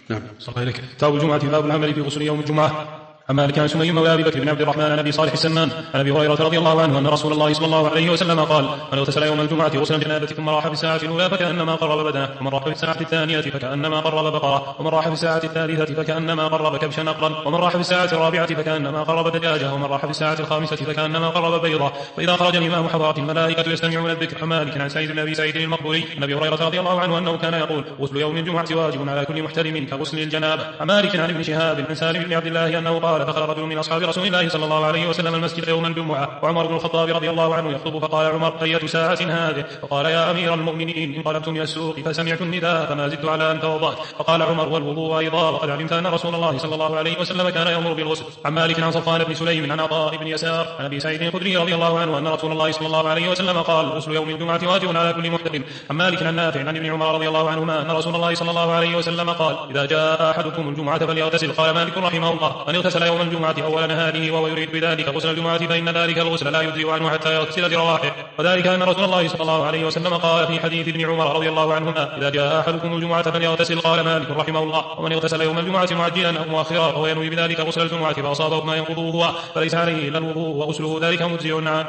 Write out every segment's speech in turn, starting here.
نعم. صلى الله عليك. كتاب الجمعة باب العمل في غسل يوم الجمعة. عن مالك عن سمي مولى ابي بكر بن عبد الرحمن عن ابي صالح السمان عن ابي هريره رضي الله عنه ان رسول الله صلى الله عليه وسلم قال: من اغتسل يوم الجمعه غسل الجنابه ثم راح في الساعه الاولى فكانما قرب بدنه، ومن راح في الساعه الثانيه فكانما قرب بقره، ومن راح في الساعه الثالثه فكانما قرب كبشا نقرا، ومن راح في الساعه الرابعه فكانما قرب دجاجه، ومن راح في الساعه الخامسه فكانما قرب بيضه. واذا خرج الامام حضرت الملائكه يستمعون الذكر. عن مالك عن سعيد بن ابي سعيد المقبوري عن ابي هريره رضي الله عنه انه كان يقول: غسل يوم الجمعه واجب على كل محترم كغسل الجنابه. عن مالك عن ابن شهاب عن سالم بن عبد الله انه قال: دخل رجل من اصحاب رسول الله صلى الله عليه وسلم المسجد يوم الجمعة وعمر بن الخطاب رضي الله عنه يخطب، فقال عمر: أية ساعة هذه؟ فقال: يا أمير المؤمنين، انقلبت من السوق فسمعت النداء فما زدت على أن توضأت. فقال عمر: والوضوء أيضا، وقد علمت أن رسول الله صلى الله عليه وسلم كان يأمر بالغسل. عن مالك عن صفوان بن سليم عن عطاء بن يسار عن أبي سعيد الخدري رضي الله عنه أن رسول الله صلى الله عليه وسلم قال: غسل يوم الجمعة واجب على كل محترم. عن مالك عن نافع عن ابن عمر رضي الله عنهما أن رسول الله صلى الله عليه وسلم قال: إذا جاء أحدكم الجمعة فليغتسل. قال مالك رحمه الله: من اغتسل يوم الجمعة أول نهاره وهو يريد بذلك غسل الجمعة فإن ذلك الغسل لا يجزئ عنه حتى يغتسل برواحه. وذلك أن رسول الله صلى الله عليه وسلم قال في حديث ابن عمر رضي الله عنهما: إذا جاء أحدكم الجمعة فليغتسل. قال مالك رحمه الله: ومن اغتسل يوم الجمعة معجلا أو مؤخرا وهو ينوي بذلك غسل الجمعة فأصابه ما ينقضه هو فليس عليه إلا الوضوء وغسله ذلك مجزئ عنه.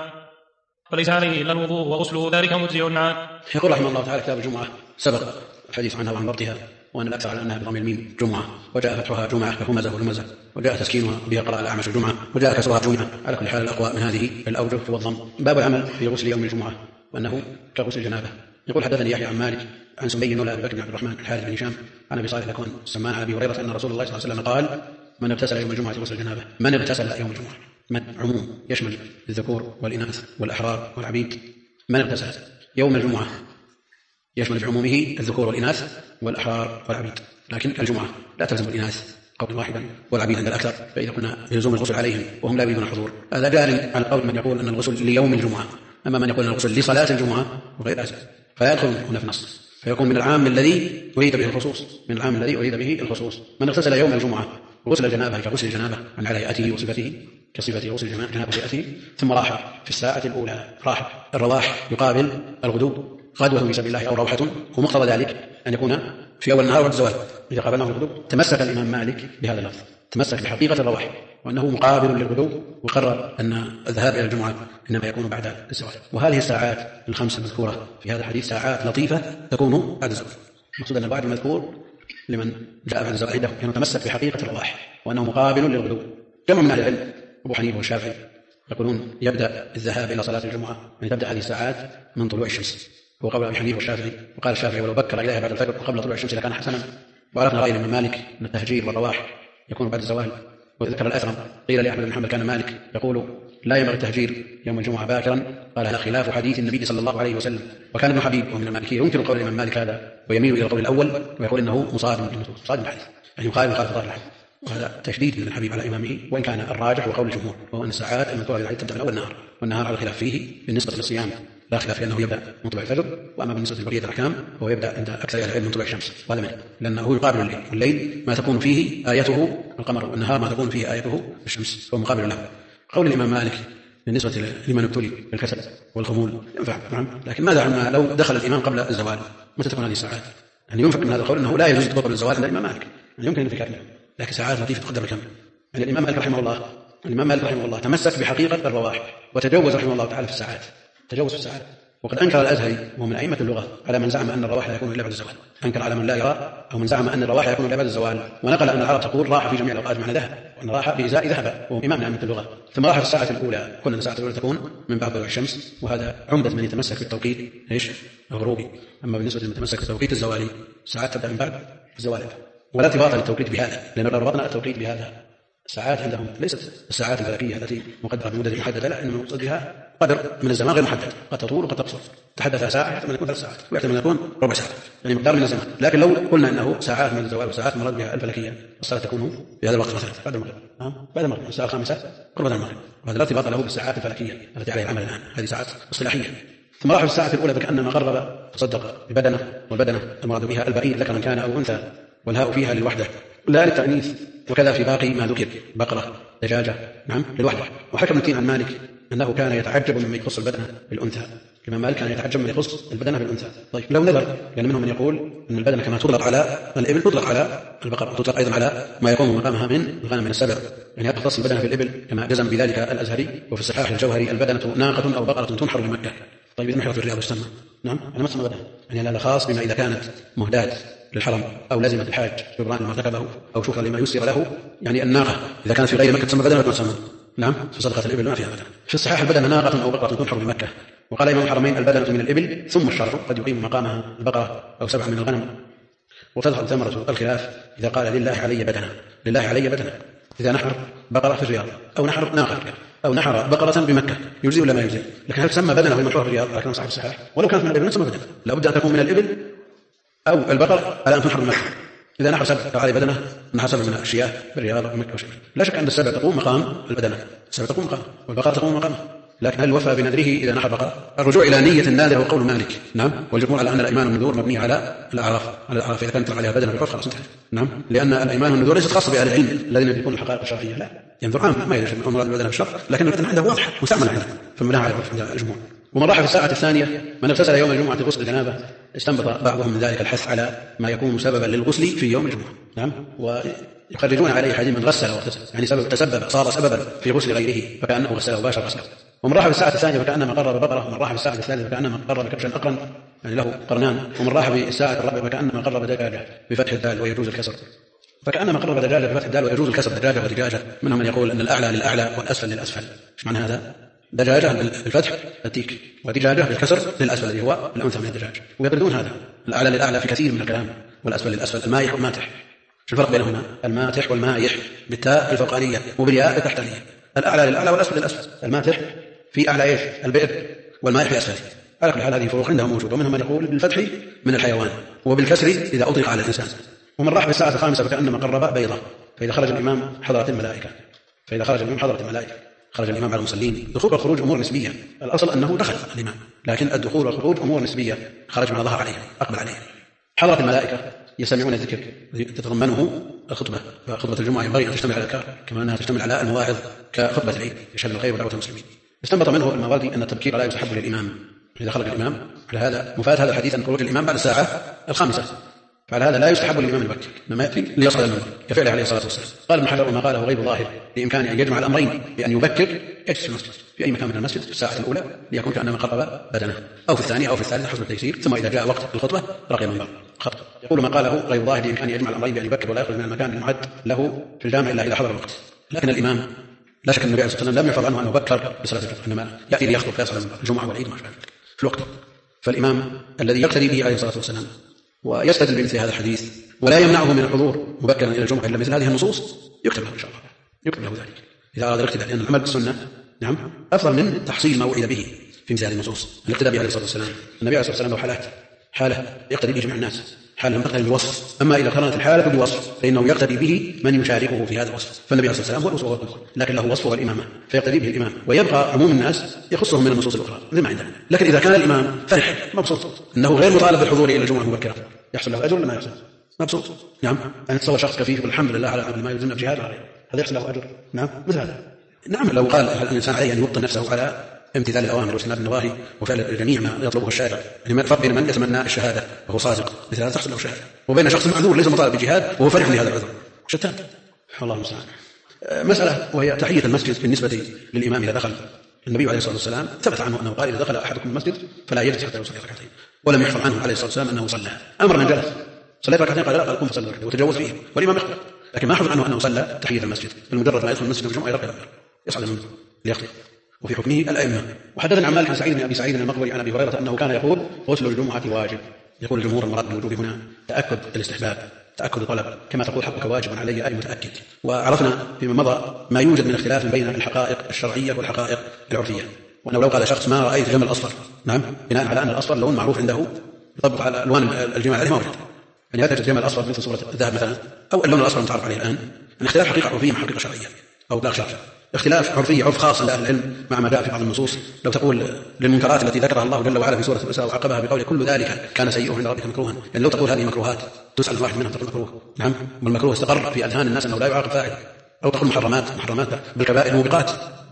يقول رحمه الله تعالى: كتاب الجمعة سبق الحديث عنها وعن ضبطها، وأن الأكثر على أنها بضم الميم جمعة، وجاء فتحها جمعة كهمزة والهمزة، وجاء تسكينها بها قراءة الأعمش الجمعة، وجاء كسرها جمعة. على كل حال الأقوى من هذه الأوجه والضم. باب العمل في غسل يوم الجمعة وأنه كغسل الجنابة. يقول: حدثني يحيى عن مالك عن سمي مولى ابي بكر بن عبد الرحمن الحارث بن هشام عن ابي صالح الأكوان السمان عن ابي هريرة ان رسول الله صلى الله عليه وسلم قال: من اغتسل يوم الجمعة غسل الجنابة. من اغتسل يوم الجمعة من عموم يشمل الذكور والإناث والأحرار والعبيد. من اغتسل يوم الجمعة يشمل بعمومه الذكور والإناث والأحرار والعبيد، لكن الجمعة لا تلزم الإناث قولا واحدا والعبيد عند الأكثر، فإذا كنا يلزم الغسل عليهم وهم لا يريدون الحضور. هذا جار على قول من يقول أن الغسل ليوم الجمعة، أما من يقول أن الغسل لصلاة الجمعة وغير ذلك فيدخل هنا في النص، فيكون من العام الذي أريد به الخصوص. من اغتسل يوم الجمعة غسل الجنابة كغسل الجنابة عن على هيئته وصفته كصفة غسل الجنابة هيئته، ثم راح في الساعة الأولى. راح الرواح يقابل الغدو، غدوة في سبيل الله أو روحة، ومقتضى ذلك أن يكون في أول النهار والزوال. إذا قابلناه الغدو تمسك الإمام مالك بهذا اللفظ، تمسك بحقيقة الرواح وأنه مقابل للغدو، وقرر أن الذهاب إلى الجمعة إنما يكون بعد الزوال. وهذه الساعات الخمس المذكورة في هذا الحديث ساعات لطيفة تكون بعد الزوال. المقصود أن البعد المذكور لمن جاء بعد الزوال عنده كان متمسك بحقيقة الرواح وأنه مقابل للغدو. جمع من أهل العلم أبو حنيفة والشافعي يقولون يبدأ الذهاب إلى صلاة الجمعة يعني تبدأ هذه الساعات من طلوع الشمس، هو قول أبي حنيفة والشافعي. وقال الشافعي: ولو بكر إليها بعد الفجر وقبل طلوع الشمس لكان حسنا. وعرفنا رأي الإمام مالك أن التهجير والرواح يكون بعد الزوال. وذكر الأثرم قيل لأحمد بن حنبل كان مالك يقول: لا ينبغي التهجير يوم الجمعة باكرا. قال: هذا خلاف حديث النبي صلى الله عليه وسلم. وكان ابن حبيب ومن المالكية ينكر قول الإمام مالك هذا ويميل إلى القول الأول ويقول إنه مصادم الحديث، يعني مخالف ظاهر الحديث. وهذا تشديد من الحبيب على إمامه، وإن كان الراجح وقول الجمهور وهو أن الساعات المذكورة في الحديث تبدأ من أول النهار، والنهار على الخلاف فيه بالنسبة للصيام لا خلاف في أنه يبدأ من طلوع الفجر، وأما بالنسبة لبقية الأحكام هو يبدأ عند أكثر أهل العلم من طلوع الشمس، وهذا منه لأنه يقابل الليل، والليل ما تكون فيه آيته القمر، والنهار ما تكون فيه آيته الشمس، هو مقابل له. قول الإمام مالك بالنسبة لمن ابتلي بالكسل والخمول ينفع، نعم، لكن ماذا عما لو دخل الإمام قبل الزوال؟ متى تكون هذه الساعات؟ يعني ينفق من هذا القول أنه لا يجوز قبل الزوال عند الإمام مالك، يعني يمكن الانفكاك له، لكن ساعات لطيفة تقدر بكم. يعني الإمام مالك رحمه الله تمسك بحقيقة الرواح وتجوز رحمه الله تعالى في الساعات، تجوز في الساعات. وقد أنكر الأزهري وهو من أئمة اللغة على من زعم أن الرواح لا يكون إلا بعد الزوال، أنكر على من لا يرى أو من زعم أن الرواح يكون إلا بعد الزوال، ونقل أن العرب تقول راح في جميع الأوقات معنى ذهب، وأن راح بإزاء ذهب، وهو إمام من أئمة اللغة. ثم راح في الساعة الأولى، قلنا الساعة الأولى تكون من بعد طلوع الشمس، وهذا عمدة من يتمسك بالتوقيت الغروبي. أما بالنسبة لمن يتمسك بالتوقيت الزوالي الساعات تبدأ من بعد الزوال، ولا ارتباط للتوقيت بهذا، لأن ربطنا التوقيت بهذا. الساعات عندهم ليست الساعات الفلكية التي مقدرة بمدة محددة، لا، إنما المقصود بها قدر من الزمان غير محدد، قد تطول وقد تقصر. تحدث ساعة يحتمل أن يكون 3 ساعات ويحتمل أن يكون ربع ساعة، يعني مقدار من الزمان. لكن لو قلنا أنه ساعات من الزوال وساعات مراد بها الفلكية، الصلاة تكون في هذا الوقت مثلا بعد المغرب الساعة 5 قرب المغرب، وهذا لا ارتباط له بالساعات الفلكية التي عليها العمل الآن، هذه ساعات اصطلاحية. ثم راح في الساعة الأولى فكأنما قرب تصدق ببدنه، والبدنه المراد بها البعير ذكرا كان أو أنثى، والهاء فيها للوحدة لا للتأنيث، وكذا في باقي ما ذكر بقرة دجاجة، نعم، للوحدة. وحكى ابن تين عن مالك أنه كان يتعجب ممن يخص البدنة بالأنثى، الإمام مالك كان يتعجب من يخص البدنة بالأنثى. طيب لو نذر، لأن منهم من يقول أن البدنة كما تطلق على الإبل تطلق على البقر، وتطلق أيضا على ما يقوم مقامها من الغنم من السبع، يعني تختص البدنة في الإبل كما جزم بذلك الأزهري. وفي الصحاح الجوهري البدنة ناقة أو بقرة تنحر بمكة. طيب إذا نحر في الرياض تسمى؟ نعم، أنا ما تسمى بدنة، يعني لا خاص بما إذا كانت مهداة للحرم أو لازمة الحاج جبران ما ارتكبه أو شكرا لما يسر له. يعني الناقة إذا كانت في غير مكة تسمى بدنة ولا تسمى؟ نعم، في صدقة الإبل ما فيها بدنة. في الصحاح البدنة ناقة أو بقرة تنحر بمكة. وقال إمام الحرمين البدنة من الإبل ثم الشرع قد يقيم مقامها البقرة أو 7 من الغنم. وتظهر ثمرة الخلاف إذا قال لله علي بدنة، لله علي بدنة إذا نحر بقرة في الرياض أو نحر ناقة أو نحر بقرة بمكة يجزي ولا ما يجزي؟ لكن هل تسمى بدنة وهي في الرياض؟ لكن صاحب الصحاح ولو كانت من الإبل تسمى بدنة، لابد أن تكون من الإبل أو البقر على أن تنحر بمكة. إذا نحر 7 فهذه بدنة، نحر 7 من الشياه بالرياض أو مكة وشيء. لا شك أن ال7 تقوم مقام البدنة، ال7 تقوم مقام والبقرة تقوم مقامها. لكن هل وفى بنذره إذا نحر بقرة؟ الرجوع إلى نية الناذر وقول مالك. نعم، والجمهور على أن الأيمان والنذور مبنية على الأعراف إذا كانت عليها بدنة بالعرف خلاص انتهى. نعم، لأن الأيمان والنذور ليست خاصة بأهل العلم الذين يدركون الحقائق الشرعية، لا، ينذر عام ما يدرك المراد بالبدنة بالشرع، لكن البدنة عنده واضحة مستعملة عنده فمنها على الجمهور. ومن راح في الساعة الثانية من اغتسل يوم الجمعة غسل الجنابة استنبط بعضهم من ذلك الحث على ما يكون سببا للغسل في يوم الجمعة. نعم، ويخرجون عليه حديث من غسل واغتسل، يعني صار سببا في غسل غيره فكأنه غسله وباشر غسله. ومن راح في الساعة الثانية فكأنما قرب بقرة، ومن راح في الساعة الثالثة فكأنما قرب كبشا أقرن يعني له قرنان، ومن راح في الساعة الرابعة فكأنما قرب دجاجة بفتح الدال ويجوز الكسر. فكأنما قرب دجاجة بفتح الدال ويجوز الكسر دجاجة ودجاجة. منهم من يقول أن الأعلى للأعلى والأسفل للأسفل. ايش معنى هذا؟ دجاجة بالفتح التيك، ودجاجة بالكسر للأسفل الذي هو الأنثى من الدجاج. ويقردون هذا الأعلى للأعلى في كثير من الكلام، والأسفل للأسفل، المائح والماتح. شو الفرق بينهما؟ الماتح والمائح بالتاء الفوقانية وبالياء التحتانية. الأعلى للأعلى والأسفل للأسفل. الماتح في أعلى إيش؟ البئر، والمائح في أسفله. على كل حال هذه فروق عندهم موجودة. ومنهم من يقول بالفتح من الحيوان وبالكسر إذا أطلق على الإنسان. ومن راح بالساعة الخامسة فكأنما قرب بيضة، فإذا خرج الإمام حضرت الملائكة، فإذا خرج الإمام حضرت الملائكة، خرج الإمام على المصلين. دخول والخروج أمور نسبية، الأصل أنه دخل الإمام، لكن الدخول والخروج أمور نسبية، خرج ما ظهر عليه أقبل عليه. حضرت الملائكة يستمعون الذكر الذي تتضمنه الخطبة، فخطبة الجمعة ينبغي أن تشتمل على الأذكار كما أنها تشتمل على المواعظ كخطبة العيد يشهد الخير ودعوة المسلمين. استنبط منه الماوردي أن التبكير لا يستحب للإمام إذا خرج الإمام. على هذا مفاد هذا الحديث أن خروج الإمام بعد الساعة الخامسة، فعلى هذا لا يستحب للإمام البكر لما يأتي ليصعد المنبر كفعله عليه الصلاة والسلام. قال ابن حجر وما قاله غير ظاهر بإمكانه أن يجمع الأمرين بأن يبكر يجلس في المسجد في أي مكان من المسجد في الساعة الأولى ليكون كأنما قرب بدنه، أو في الثانية أو في الثالثة حسب التيسير، ثم إذا جاء وقت الخطبة رقي المنبر خطب. يقول ما قاله غير ظاهر بإمكانه يجمع الأمرين بأن يبكر ولا يخرج من المكان المعد له في الجامع إلا إذا حضر الوقت. لكن الإمام لا شك أن النبي عليه الصلاة والسلام لم يفرض عنه أن يبكر بصلاة الجمعة، إنما يأتي ليخطب فيصل الجمعة والعيد ما شابه في الوقت. فالإمام الذي يقتدي به عليه الصلاة والسلام ويستدل بمثل هذا الحديث ولا يمنعه من الحضور مبكرا إلى الجمعة إلا مثل هذه النصوص يكتب له إن شاء الله، يكتب له ذلك إذا أراد الاقتداء، لأن العمل بالسنة نعم أفضل من تحصيل ما وعد به في مثل هذه النصوص. الاقتداء به عليه الصلاة والسلام، النبي عليه الصلاة والسلام له حالات، حالة يقتدي به جميع الناس، حالة تقتدي بالوصف، أما إذا قرنت الحالة بالوصف فإنه يقتدي به من يشاركه في هذا الوصف. فالنبي عليه الصلاة والسلام هو الأسوة والقدوة، لكن له وصفه والإمامة فيقتدي به الإمام، ويبقى عموم الناس يخصهم من النصوص الأخرى زي ما عندنا. لكن إذا كان الإمام فرح مبسوط أنه غير مطالب بالحضور إلى الجمعة مبكرا يحصل له أجر ولا ما يحصل؟ مبسوط. نعم، أن تصور شخص كفيف والحمد لله على ما يلزمنا بجهاد هذا يحصل له أجر. نعم مثل هذا. نعم، لو قال الإنسان عليه أن يوطن نفسه على امتثال الأوامر واجتناب النواهي وفعل جميع ما يطلبه الشارع، يعني الفرق بين من يتمنى الشهادة وهو صادق مثل هذا تحصل له شهادة، وبين شخص معذور ليس مطالب بجهاد وهو فرح لهذا العذر، شتان. الله المستعان. مسألة وهي تحية المسجد بالنسبة للإمام إذا دخل. النبي عليه الصلاة والسلام ثبت عنه أنه قال إذا دخل أحدكم المسجد فلا يجلس حتى يصلي ركعتين، ولم يحفظ عنه عليه الصلاة والسلام أنه صلى. أمر من جلس صليت ركعتين قال لا، قال قم فصلي ركعتين وتجوز فيه والإمام يخطب، لكن ما حفظ عنه أنه صلى تحية المسجد. بمجرد ما يدخل المسجد الجمعة يركع يصعد المنبر ليخطب. وفي حكمه الأئمة. وحدثنا عن مالك عن سعيد بن أبي سعيد المقبري عن أبي هريرة أنه كان يقول غسل الجمعة واجب. يقول الجمهور المراد بالوجوب هنا تأكد الاستحباب، تأكد الطلب، كما تقول حقك واجب علي أي متأكد. وعرفنا فيما مضى ما يوجد من اختلاف بين الحقائق الشرعية والحقائق العرفية، وأنه لو قال شخص ما رأيت جمل أصفر، نعم، بناء على أن الأصفر لون معروف عنده يطبق على ألوان الجمال عليه ما وجد، يعني لا توجد جمل أصفر مثل صورة الذهب مثلا أو اللون الأصفر المتعارف عليه الآن. الاختلاف حقيقة عرفية مع حقيقة شرعية أو لا شرع. اختلاف عرفي عرف خاص لأهل العلم مع ما جاء في بعض النصوص. لو تقول للمنكرات التي ذكرها الله جل وعلا في سورة النساء وعقبها بقول كل ذلك كان سيئه عند ربك مكروها، يعني لو تقول هذه مكروهات تسأل واحد منهم تقول مكروه، نعم، والمكروه استقر في أذهان الناس أنه لا يعاقب فاعل. أو تقول محرمات بالكبائر موبقات،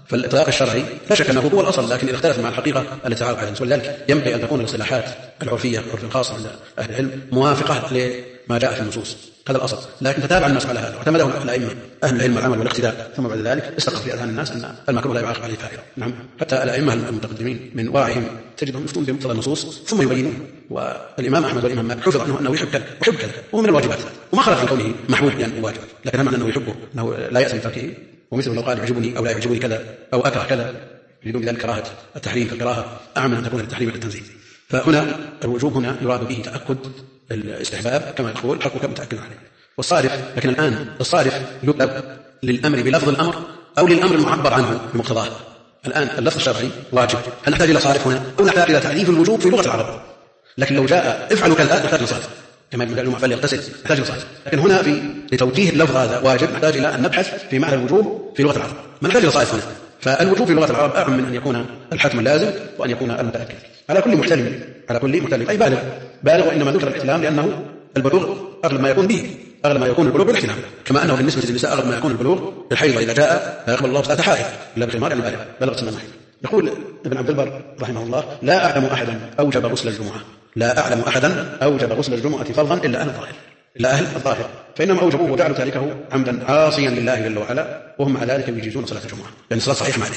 فالإطلاق الشرعي لا شك أنه هو الأصل، لكن إذا اختلف مع الحقيقة التي تعرف عليها، ولذلك ينبغي أن تكون الاصطلاحات العرفية عرف الخاصة عند أهل العلم موافقة لما جاء في النصوص، هذا الأصل. لكن تتابع المسألة هذا واعتمده الأئمة أهل العلم والعمل والاقتداء، ثم بعد ذلك استقر في أذهان الناس أن المكروه لا يعاقب عليه فاعله. نعم، حتى الأئمة المتقدمين من ورعهم تجدهم يفتون بمقتضى النصوص ثم يبينون. والإمام أحمد والإمام مالك حفظ عنه أنه يحب كذا وهو من الواجبات، وما خرج عن كونه محمود يعني واجب، لكن هم أنه يحبه، أنه لا يأثم تركه. ومثل لو قال يعجبني أو لا يعجبني كذا أو أكره كذا، يريدون بذلك كراهة التحريم، فالكراهة أعم أن تكون للتحريم والتنزيل. فهنا الوجوب هنا يراد به تأكد الاستحباب كما يقول حكمك متأكد عليه. والصارف، لكن الآن الصارف يطلب للأمر بلفظ الأمر أو للأمر المعبر عنه بمقتضاه. الآن اللفظ الشرعي واجب، هل نحتاج إلى صارف هنا أو نحتاج إلى تعريف الوجوب في لغة العرب؟ لكن لو جاء افعلوا كذا نحتاج إلى صارف، كما يقول المعفل يغتسل نحتاج إلى صارف. لكن هنا لتوجيه اللفظ هذا واجب نحتاج إلى أن نبحث في معنى الوجوب في لغة العرب، ما نحتاج إلى صارف هنا. فالوجوب في لغة العرب أعم من أن يكون الحتم اللازم وأن يكون المتأكد على كل محتلم أي بالغ. وإنما ذكر الاحتلام لأنه البلوغ أغلب ما يكون به، أغلب ما يكون البلوغ بالاحتلام، كما أنه بالنسبة للنساء أغلب ما يكون البلوغ بالحيض، إذا جاء لا يقبل الله صلاة حائض إلا بخمار يعني بلغ سن المحيض. يقول ابن عبد البر رحمه الله: لا أعلم أحدا أوجب غسل الجمعة فرضا إلا أهل الظاهر، فإنهم أوجبوه وجعلوا تاركه عمدا عاصيا لله جل وعلا، وهم مع ذلك يجيزون صلاة الجمعة، يعني الصلاة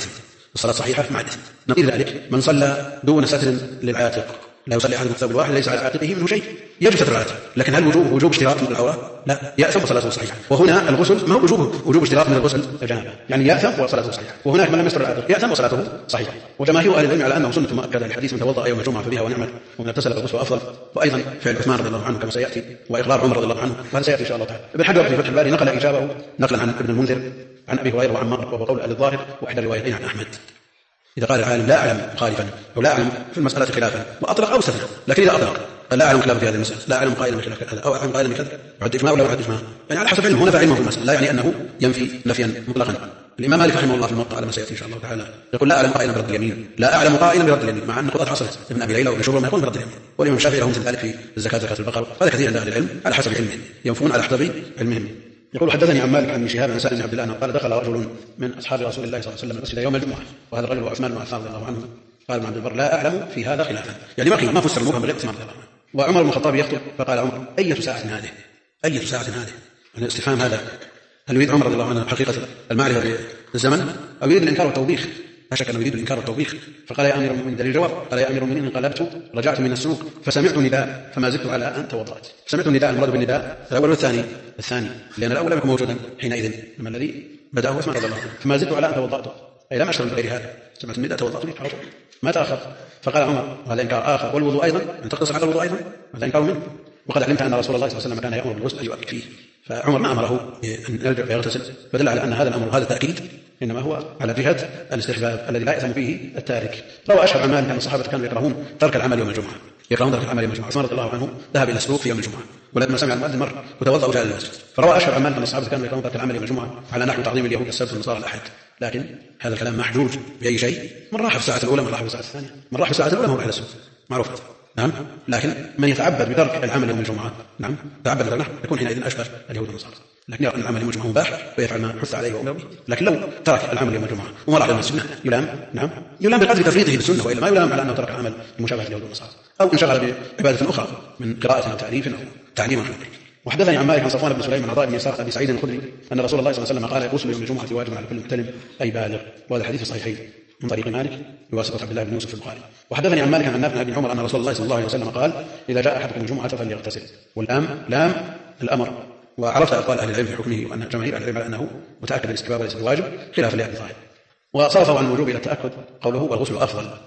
صحيحة مع الإثم. نظير ذلك من صلى دون ستر للعاتق، لا يصلي أحد بالثوب الواحد ليس على عاتقه منه شيء، يجب ستر العاتق، لكن هل وجوب اشتراط من العورة؟ لا، يأثم وصلاته صحيحة. وهنا الغسل ما هو وجوب اشتراط من الغسل الجنابة، يعني يأثم وصلاته صحيحة. وهناك من لم يستر العاتق يأثم وصلاته صحيحة. وجماهير أهل العلم على أنه سنة مؤكدة للحديث: من توضأ يوم الجمعة فبها ونعمت، ومن اغتسل فالغسل أفضل. وأيضا فعل عثمان رضي الله عنه كما سيأتي، وإقرار عمر رضي الله عنه، وهذا سيأتي إن شاء الله تعالى. ابن حجر في فتح الباري نقل إجابه نقلا عن ابن المنذر عن أبي هريرة وعمار، وهو قول أهل الظاهر وإحدى الروايتين عن أحمد. إذا قال العالم لا أعلم مخالفا أو لا أعلم في المسألة خلافا وأطلق أو استثنى، لكن إذا أطلق لا أعلم خلافا في هذه المسألة، لا أعلم قائلا بخلاف كذا أو أعلم قائلا بكذا، يعد إجماع ولا يعد إجماع، يعني على حسب علمه، هنا فعلمه في المسألة، لا يعني أنه ينفي نفيا مطلقا. الإمام مالك رحمه الله في الموطأ على ما سيأتي إن شاء الله تعالى يقول: لا أعلم قائلا برد اليمين، لا أعلم قائلا برد اليمين، مع أن قضاة حصلت ابن أبي ليلى وابن شبر ما يقول برد اليمين. والإمام الشافعي له مثل ذلك في الزكاة، زكاة البقر، هذا كثير عند أهل العلم على حسب علمهم، ينفون على حسب علمهم. يقول: حدثني عن مالك عن شهاب عن سالم بن عبد الله أنه قال: دخل رجل من أصحاب رسول الله صلى الله عليه وسلم المسجد يوم الجمعة، وهذا الرجل هو عثمان بن عفان رضي الله عنه. قال ابن عبد البر: لا أعلم في هذا خلافا، يعني ما فسر المبهم بغير عثمان رضي الله عنه. وعمر بن الخطاب يخطب فقال عمر: أية ساعة هذه؟ يعني الاستفهام هذا هل يريد عمر رضي الله عنه حقيقة المعرفة بالزمن أو يريد الإنكار والتوبيخ؟ لا شك أنه يريد الإنكار والتوبيخ. فقال: يا أمير المؤمنين، دليل الجواب، قال: يا أمير المؤمنين، انقلبت رجعت من السوق فسمعت نداء فما زدت على أن توضأت. سمعت النداء، المراد بالنداء الأول والثاني، لأن الأول لم يكن موجودا حينئذ، لما الذي بدأه عثمان رضي الله عنه. فما زدت على أن توضأت، أي لم أشتغل بغير هذا، سمعت النداء توضأت به ما تأخر. فقال عمر: وهذا إنكار آخر، والوضوء أيضا، أن تقتصر على الوضوء أيضا، هذا إنكار منه، وقد علمت أن رسول الله صلى الله عليه وسلم كان يأمر بالغسل أن يؤكد فيه. فعمر ما أمره أن يرجع فيغتسل، فدل على أن هذا الأمر هذا تأكيد إنما هو على جهة الاستحباب الذي لا يأثم فيه التارك. روى أشهر عن مالك أن الصحابة كانوا يكرهون ترك العمل يوم الجمعة، عثمان رضي الله عنه ذهب إلى السوق في يوم الجمعة، ولما سمع المؤذن مر وتوضأ وجاء إلى المسجد. فروى أشهر عن مالك أن الصحابة كانوا يكرهون ترك العمل يوم الجمعة على نحو تعظيم اليهود السبت والنصارى الأحد. لكن هذا الكلام محجوج بأي شيء؟ من راح في الساعة الأولى، من راح في الساعة الثانية، من راح في الساعة الأولى هو راح إلى السوق، معروف. نعم، لكن من يتعبد بترك العمل يوم الجمعة، نعم، تعبد بترك يكون حينئذ أشبه اليهود والنصارى. لكن يرى أن العمل يوم الجمعة مباح ويفعل ما حث عليه وأمر به. لكن لو ترك العمل يوم الجمعة وما راح إلى المسجد يلام، نعم، يلام بقدر تفريطه بالسنة، وإلا ما يلام على أنه ترك العمل لمشابهة اليهود والنصارى، أو انشغل بعبادة أخرى من قراءة أو تعريف أو تعليم. وحدثني عن مالك عن صفوان بن سليم عن عطاء بن يسار أبي سعيد الخدري أن رسول الله صلى الله عليه وسلم قال: غسل يوم الجمعة واجب على كل محتلم أي بالغ. وهذا الحديث الصحيحين من طريق مالك بواسطة عبد الله بن يوسف في البخاري. وحدثني عن مالك عن نافع بن عمر أن رسول الله صلى الله عليه وسلم قال: إذا جاء أحدكم الجمعة فليغتسل. واللام لام الأمر، وعرفت أقوال أهل العلم في حكمه، وأن جماهير أهل العلم على أنه متأكد بالاستحباب وليس بواجب، خلافا لأهل الظاهر. وصرفوا عن الوجوب إلى التأكد قوله: والغسل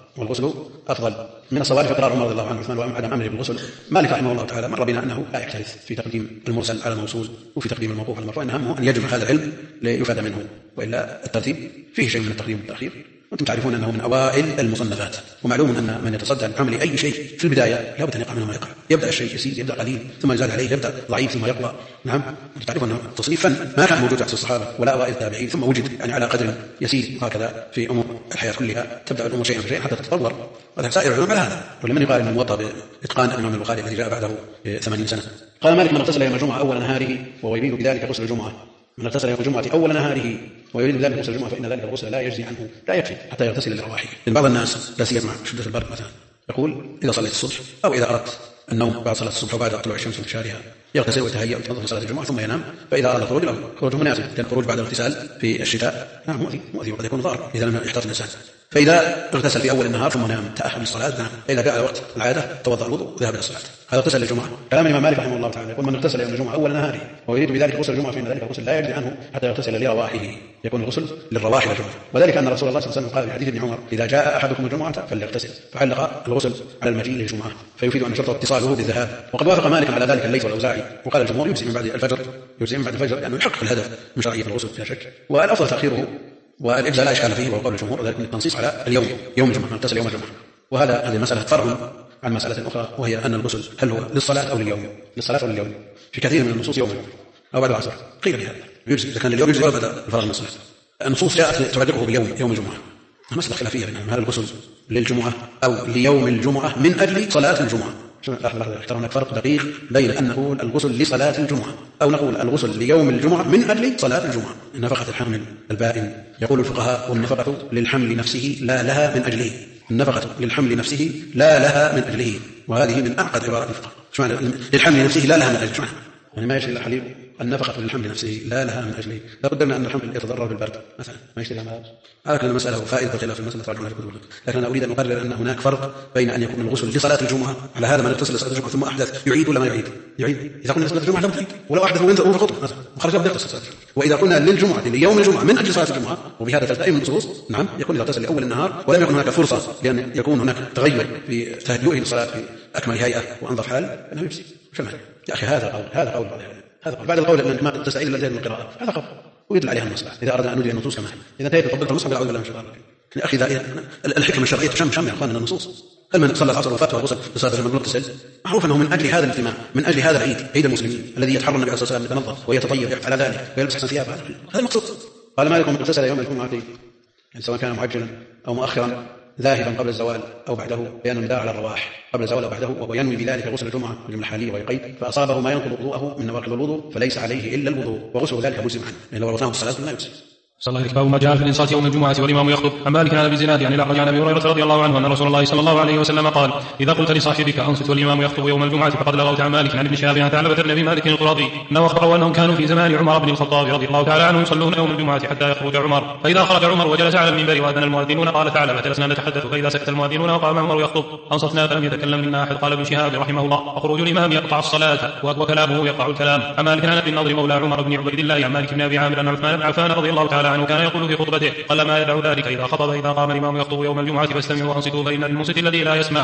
أفضل من الصوارف. إقرار عمر رضي الله عنه عثمان وعدم أمره بالغسل. مالك رحمه الله تعالى مر بنا أنه لا يكترث في تقديم المرسل على الموصول وفي تقديم الموقوف على المرفوع، إن همه أن يجمع هذا العلم ليفاد منه، وإلا الترتيب فيه شيء من التقديم والتأخير. وأنتم تعرفون أنه من أوائل المصنفات، ومعلوم أن من يتصدى لعمل أي شيء في البداية لا بد أن يقع منه ما يقع، يبدأ الشيء يسير، يبدأ قليل ثم يزاد عليه، يبدأ ضعيف ثم يقوى. نعم، تعرفون أن التصنيف فن ما كان موجود عند الصحابة ولا أوائل التابعين، ثم وجد يعني على قدر يسير، هكذا في أمور الحياة كلها تبدأ الأمور شيئا فشيئا حتى تتطور. وهذا سائر العلوم على هذا. ولمن يقال أن الموطأ بإتقان الإمام البخاري الذي جاء بعده 80 سنة. قال مالك: من اغتسل يوم الجمعة أول نهاره وهو يريد بذلك غسل الجمعة من اغتسل يوم الجمعة أول نهاره ويريد بذلك غسل الجمعة فإن ذلك الغسل لا يجزي عنه، لا يكفي حتى يغتسل لرواحه. لأن بعض الناس لا سيما مع شدة البرد مثلا يقول إذا صليت الصبح أو إذا أردت النوم بعد صلاة الصبح وبعد طلوع الشمس من شارها يغتسل ويتهيأ ويتنظف لصلاة الجمعة ثم ينام، فإذا أراد الخروج له خروج مناسب، لأن الخروج بعد الاغتسال في الشتاء مؤذي وقد يكون ضار إذا لم يحتاط الإنسان. فإذا اغتسل في أول النهار ثم نام تأهل للصلاة نام، فإذا جاء وقت العادة توضأ الوضوء وذهب إلى الصلاة. هذا اغتسل للجمعة. كلام الإمام مالك رحمه الله تعالى يقول من اغتسل يوم الجمعة أول نهاره ويريد بذلك غسل الجمعة فإن ذلك الغسل لا يجزي عنه حتى يغتسل لرواحه، يكون الغسل للرواح للجمعة. وذلك أن رسول الله صلى الله عليه وسلم قال في حديث ابن عمر إذا جاء أحدكم الجمعة فليغتسل، فعلق الغسل على المجيء للجمعة فيفيد أن شرط اتصاله بالذهاب. وقد وافق مالك على ذلك الليث والأوزاعي، وقال الجمهور يجزي من بعد الفجر لأنه يحقق الهدف من شرعية الغسل بلا شك، والأفضل تأخيره والإجزاء لا إشكال فيه، وقول الجمهور وذلك التنصيص على يوم الجمعة من اغتسل يوم الجمعة. هذه المسألة فرع عن مسألة أخرى وهي أن الغسل هل هو للصلاة أو لليوم؟ في كثير من النصوص يوم أو بعد العصر قيل بهذا يجزي، إذا كان اليوم يجزي وبدأ الفرض من الصلاة. النصوص جاءت تعلقه بيوم الجمعة. المسألة خلافية بينهم، هل الغسل للجمعة أو ليوم الجمعة من أجل صلاة الجمعة؟ اختار هناك فرق دقيق بين أن نقول الغسل لصلاة الجمعة أو نقول الغسل ليوم الجمعة من أجل صلاة الجمعة. نفقة الحمل البائن يقول الفقهاء والنفقة للحمل نفسه لا لها من أجله، النفقة للحمل نفسه لا لها من أجله، وهذه من أعقد عبارات الفقه. شو معنى للحمل نفسه لا لها من أجله؟ يعني ما يشتري الحليب النفقة للحمل نفسه لا لها من أجله، لا بد من أن الحمل يتضرر بالبرد مثلا ما يشتري هذا. هذا المسألة وفائدة خلاف المسألة تراجعون في كتب، لكن أنا أريد أن أقرر أن هناك فرق بين أن يكون الغسل لصلاة الجمعة على هذا من اغتسل لصلاة الجمعة ثم أحدث يعيد ولا ما يعيد؟ إذا قلنا لصلاة الجمعة لم تعيد ولو أحدث وهو في خطبة مثلا وخرج قبل يغتسل صلاة الجمعة. وإذا قلنا للجمعة ليوم الجمعة من أجل صلاة الجمعة وبهذا تلتئم النصوص نعم يكون إذا اغتسل لأول النهار ولم يكن هناك فرصة لأن يكون هناك تغير في تهيئه للصلاة في أكمل هيئة وأنظف حال أنه يمسي. شو معنى؟ يا أخي هذا قول بعد القول أن ما تستعيد إلا من القراءة هذا قول ويدل عليها المصلحة إذا أردنا أن ندري النصوص كما هي. إذا انتهيت طبقت المصحف بالعوذ بالله من الشيطان الرجيم. يا أخي إذا الحكمة الشرعية تشم يا أخواننا النصوص. هل من صلى العصر وفاته وغسل لصلاة الجمعة مغتسل؟ معروف أنه من أجل هذا الاهتمام، من أجل هذا العيد، عيد المسلمين الذي يتحرى النبي عليه الصلاة والسلام يتنظف ويتطيب على ذلك ويلبس أحسن ثيابه، هذا المقصود. قال مالك من اغتسل يوم الجمعة يعني سواء كان معجلا أو مؤخرا ذاهبا قبل الزوال أو بعده لأنه نداء على الرواح قبل الزوال أو بعده وهو ينوي بذلك غسل الجمعة الجملة حالية ويقيد فأصابه ما ينقض وضوءه من نواقض الوضوء فليس عليه إلا الوضوء وغسل ذلك مجزم عنه، لأن لو رفعه الصلاة لا يجزي. صلى الله عليه باب ما جاء في الانصات يوم الجمعه والامام يخطب. عن مالك عن ابي زناد عن الاعرج عن ابي هريره رضي الله عنه ان رسول الله صلى الله عليه وسلم قال اذا قلت لصاحبك انصت والامام يخطب يوم الجمعه فقد لغوت. عن مالك عن ابن شهاب عن ثعلبه بن ابي مالك القرظي انه اخبره انهم كانوا في زمان عمر بن الخطاب رضي الله تعالى عنه يصلون يوم الجمعه حتى يخرج عمر، فاذا خرج عمر وجلس على المنبر واذن المؤذنون قال ثعلبه جلسنا نتحدث فاذا سكت المؤذنون وقام عمر يخطب انصتنا فلم يتكلم منا احد. قال ابن شهاب رحمه الله وخروج الامام يقطع الصلاه وكلامه يقطع الكلام. عن مالك عن ابي النضر مولى عمر بن عبيد الله عن مالك بن ابي عامر ان عثمان بن عفان رضي الله تعالى عنه كان يقول في خطبته قال ما يدع ذلك إذا خطب إذا قام الإمام يخطب يوم الجمعة فاستمعوا وأنصتوا فإن للمنصت الذي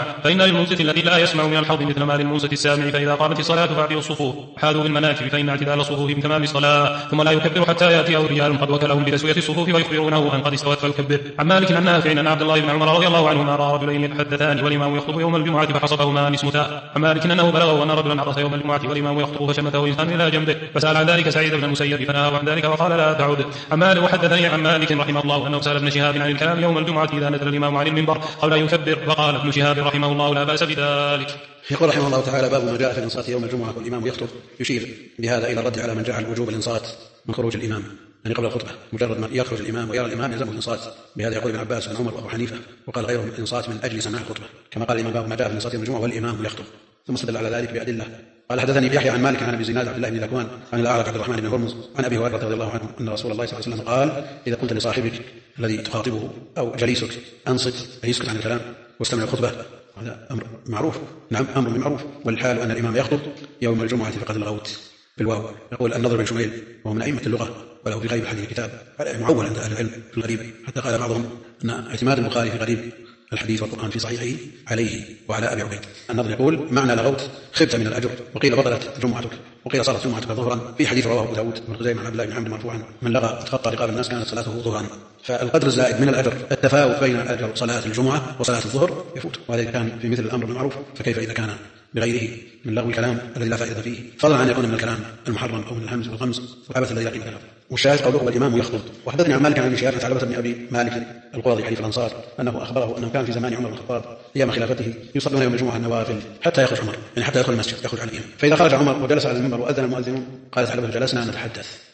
لا يسمع من الحظ مثل ما للمنصت السامع. فإذا قامت الصلاة فاعطوا الصفوف حاذوا بالمناكب فإن اعتدال الصفوف من تمام الصلاة ثم لا يكبر حتى يأتيه رجال قد وكلهم بتسوية الصفوف ويخبرونه أن قد استوت فيكبر. عن مالك عن نافع أن عبد الله بن عمر رضي الله عنهما رأى رجلين يتحدثان والإمام يخطب يوم الجمعة فحسبهما نسمتا. عن مالك أنه بلغه أن رجلا عطس يوم الجمعة والإمام يخطب فشمته إنسان إلى جنبه فسأل عن ذلك سعيد بن المسيب فنهاه عن ذلك وقال لا تعود. عن مالك وحدثني عن مالك رحمه الله أنه سأل ابن شهاب عن الكلام يوم الجمعة إذا نزل الإمام عن المنبر قبل أن يكبر فقال ابن شهاب رحمه الله لا بأس بذلك. يقول رحمه الله تعالى باب ما جاء في الانصات يوم الجمعة والإمام يخطب، يشير بهذا إلى الرد على من جعل وجوب الانصات من خروج الإمام يعني قبل الخطبة، مجرد ما يخرج الإمام ويرى الإمام يلزمه الانصات. بهذا يقول ابن عباس وابن عمر وأبو حنيفة وقال غيرهم الانصات من أجل سماع الخطبة كما قال الإمام باب ما جاء في الانصات يوم الجمعة والإمام يخطب، ثم استدل على ذلك بأدلة. قال حدثني يحيى عن مالك عن ابي زناد عبد الله بن ذكوان عن الاعرج عبد الرحمن بن هرمز عن ابي هريره رضي الله عنه ان رسول الله صلى الله عليه وسلم قال اذا قلت لصاحبك الذي تخاطبه او جليسك انصت اي يسكت عن الكلام واستمع الخطبه، هذا امر معروف، نعم امر بالمعروف. والحال ان الامام يخطب يوم الجمعه فقد لغوت بالواو. يقول النضر بن شميل وهو من ائمه اللغه وله في غيب الحديث كتاب معول عند اهل العلم في الغريب، حتى قال بعضهم ان اعتماد البخاري في غريب الحديث والقرآن في صحيحه عليه وعلى أبي عبيد. النضر يقول معنى لغوت خبت من الأجر، وقيل بطلت جمعتك، وقيل صارت جمعتك ظهرا، في حديث رواه أبو داود بن خزيمة عن عبد الله بن عمرو مرفوعا من لغى تخطى رقاب الناس كانت صلاته ظهرا. فالقدر الزائد من الأجر التفاوت بين أجر صلاة الجمعة وصلاة الظهر يفوت، وهذا كان في مثل الأمر بالمعروف، فكيف إذا كان بغيره من لغو الكلام الذي لا فائدة فيه، فضلا عن يكون من الكلام المحرم أو من الهمز والغمز والعبث الذي لا قيمة له. والشاهد قوله والإمام يخطب. وحدثني عن مالك عن ابن شهاب عن ثعلبة بن أبي مالك القرظي حليف الأنصار أنه أخبره أنه كان في زمان عمر بن الخطاب أيام خلافته يصلون يوم الجمعة النوافل حتى يخرج عمر، يعني حتى يدخل المسجد يخرج على الإمام، فإذا خرج عمر وجلس على المنبر وأذن المؤذنون قال ثعلبة جلسنا نتحدث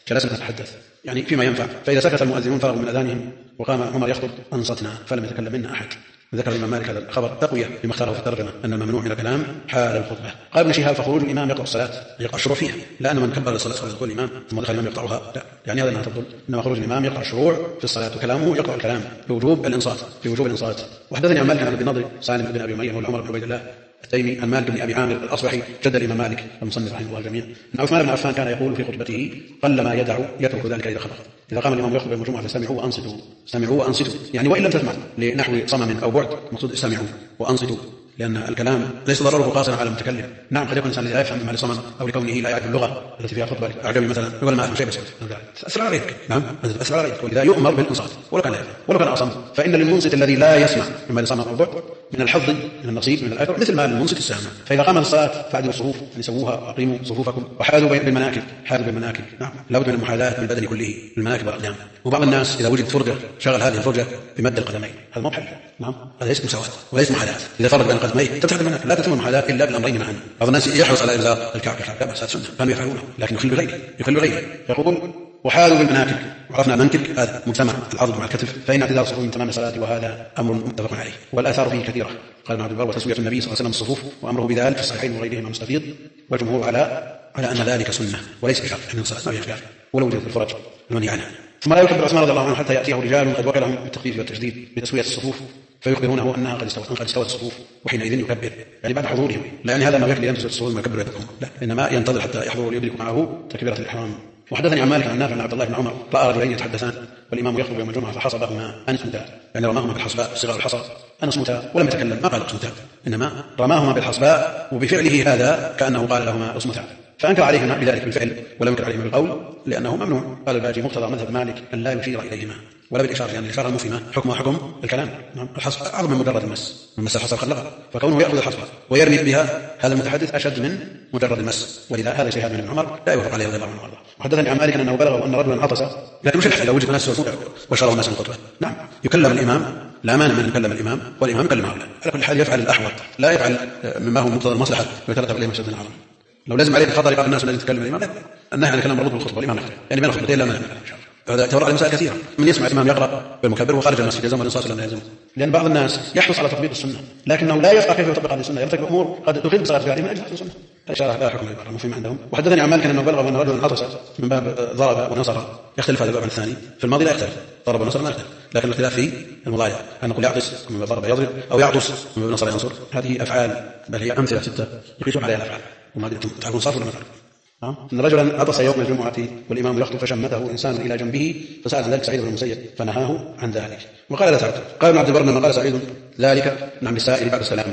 جلسنا نتحدث يعني فيما ينفع، فإذا سكت المؤذنون فرغوا من أذانهم وقام عمر يخطب أنصتنا فلم يتكلم منا أحد. ذكر الإمام مالك هذا الخبر تقوية لما اختاره في الترجمة أن الممنوع من الكلام حال الخطبة. قال ابن شهاب فخروج الإمام يقرأ الصلاة يقرأ الشروع فيها، لأن من كبر الصلاة قبل دخول الإمام ثم دخل الإمام يقطعها لا، يعني هذا أنها تفضل، إنما خروج الإمام يقرأ الشروع في الصلاة وكلامه يقرأ الكلام بوجوب الإنصات. وحدثني عن مالك عن ابن نضر سالم بن أبي أمية وعمر بن عبيد الله التيمي عن مالك بن أبي عامر الأصبحي جد الإمام مالك المصنف رحمه الله الجميع أن عثمان بن عفان كان يقول في خطبته قلما يترك ذلك إذا خطب، إذا قام الإمام يخطب يوم الجمعة فاستمعوا وأنصتوا، يعني وإن لم تسمع لنحو صمم أو بعد مقصود استمعوا وأنصتوا، لأن الكلام ليس ضرره قاصرا على المتكلم. نعم قد يكون الإنسان لا يفهم مما لصمم أو لكونه لا يعرف اللغة التي فيها خطبة أعجمي مثلا يقول ما أفهم شيء بس أسرع على غيرك، نعم أسرع على غيرك، ولذا يؤمر بالإنصات ولو كان لا يفهم ولو كان أصم، فإن للمنصت الذي لا يسمع مما لصمم أو بعد من الحظ من النصيب من الأجر مثل ما للمنصت السامع. فإذا قام الصلاة فاعدلوا الصفوف يعني سووها وأقيموا صفوفكم وحاذوا بالمناكب، نعم لابد من المحاذاة من البدن كله بالمناكب والأقدام. وبعض الناس إذا وجد فرجة شغل هذه الفرجة بمد القدمين، هذا ما بحل، نعم هذا ليس مساواة وليس محاذاة. إذا فرج بين قدميه تبتعد المناكب، لا تتم المحاذاة إلا بالأمرين معا. بعض الناس يحرص على إلغاء الكعب لا بأس، سنة كانوا يفعلونه لكن يخل بغيره يقول وحاذوا بالمناكب. وعرفنا المنكب هذا مجتمع العضد مع الكتف، فإن اعتذار الصفوف من تمام الصلاة وهذا أمر متفق عليه، والآثار فيه كثيرة. قال ابن عبد البر وتسوية النبي صلى الله عليه وسلم الصفوف وأمره بذلك في الصحيحين وغيرهما مستفيض، والجمهور على أن ذلك سنة وليس بشرط، أن الصلاة ما فيها خلاف ولو وجدت الفرج المنهي عنها. ثم لا يكبر عثمان رضي الله عنه حتى يأتيه رجال قد وكلهم بالتخفيف والتشديد بتسوية الصفوف فيخبرونه أنها قد استوت الصفوف، وحينئذ يكبر يعني بعد حضورهم، لا يعني هذا ما يكفي أن تسوي الصفوف ما يكبر يدكم، لا إنما ينتظر حتى يحضروا ليدركوا معه تكبيرة الإحرام. وحدثني عن مالك عن نافع عن عبد الله بن عمر رأى رجلين يتحدثان والإمام يخطب يوم الجمعة فحصبهما أن اسمتا، يعني رماهما بالحصباء صغار الحصى أن اسمتا ولم يتكلم، ما قال اسمتا إنما رماهما بالحصباء، وبفعله هذا كأنه قال لهما اسمتا، فأنكر عليهما بذلك بالفعل ولم ينكر عليهما بالقول لأنه ممنوع. قال الباجي مقتضى مذهب مالك أن لا يشير إليهما ولا بالإشارة، لأن الإشارة المفهمة حكم الكلام، نعم الحصبة أعظم من مجرد المس، من مس الحصى خلقها، فكونه يأخذ الحصبة ويرمي بها هذا المتحدث أشد من مجرد المس، ولذا هذا اجتهاد من ابن عمر لا يوافق عليه رضي الله عنه وارضاه. وحدثني عن مالك أنه بلغه أن رجلا عطس، لكن مش الحل لو وجد ناس وشروا الناس من الخطبة، نعم يكلم الإمام، لا مانع من يكلم الإمام والإمام يكلم هؤلاء، على كل حال يفعل الأحوط، لا يفعل مما هو مقتضى المصلحة ويترتب عليه مفسدة عظيمة. لو لازم عليه الخطر يقابل الناس الذين يتكلم الإمام لا، النهي عن الكلام مربوط بالخطبة والإمام يختار، يعني بين الخطبتين لا مانع من الكلام. هذا يتورع على مسائل كثيرة، من يسمع الإمام يقرأ بالمكبر وخارج المسجد يلزم الإنصات ولا لا يلزم، لأن بعض الناس يحرص على تطبيق السنة لكنه لا يفقه كيف يطبق هذه السنة، يرتكب أمور قد تخل بصلاة فعله من أجل هذه السنة، الإشارة لا حكم للبر المفهم عندهم. وحدثني عن مالك أنه بلغه أن رجلا عطس من باب ضرب ونصر، يختلف هذا الباب عن الثاني، في الماضي لا يختلف، ضرب ونصر ما يختلف، لكن الاختلاف في المضارع، أن نقول يعطس من باب ضرب يضرب أو يعطس من باب نصر ينصر، هذه أفعال بل هي أمثلة ستة يقيسون عليها الأفعال، وما تعرفون صرف ولا ما تعرفون. إن رجلا عطس يوم الجمعة والإمام يخطب فشمته إنسان إلى جنبه فسأل عن ذلك سعيد بن المسيب فنهاه عن ذلك وقال لا تعطس. قال ابن عبد البر لما قال سعيد ذلك نعم للسائل بعد السلام،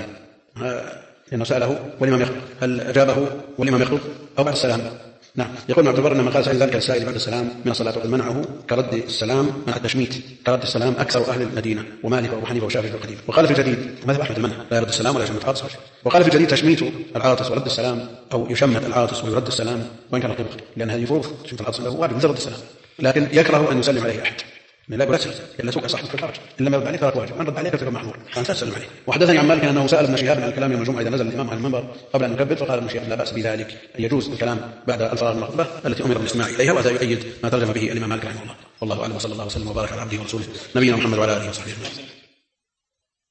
لأنه سأله والإمام يخطب، هل أجابه والإمام يخطب أو بعد السلام؟ نعم. يقول ابن عبد البر لما قال سعيد ذلك للسائل بعد السلام من الصلاة وقد منعه كرد السلام مع التشميت، كرد السلام أكثر أهل المدينة ومالك وأبو حنيفة وشافعي وقديم. وقال في الجديد مذهب أحمد المنع لا يرد السلام ولا يشمت عاطس. وقال في الجديد تشميت العاطس ورد السلام أو يشمت العاطس ويرد السلام وإن كان قبل، لأن هذه فروض تشمت العاطس له واجب مثل رد السلام، لكن يكره أن يسلم عليه أحد لا يقول أسلم إلا سوء صاحبك في الحرج إلا ما رد عليك فلا واجب، من رد عليك فتكون محمول فأنت تسلم عليه. وحدثني عن مالك أنه سأل ابن شهاب عن الكلام يوم الجمعة إذا نزل الإمام على المنبر قبل أن يكبر، فقال ابن شهاب لا بأس بذلك، يجوز الكلام بعد الفراغ من الخطبة التي أمر بالاستماع إليها، وهذا يؤيد ما ترجم به الإمام مالك رحمه الله. والله أعلم وصلى الله وسلم وبارك على عبده ورسوله نبينا محمد وعلى آله وصحبه أجمعين.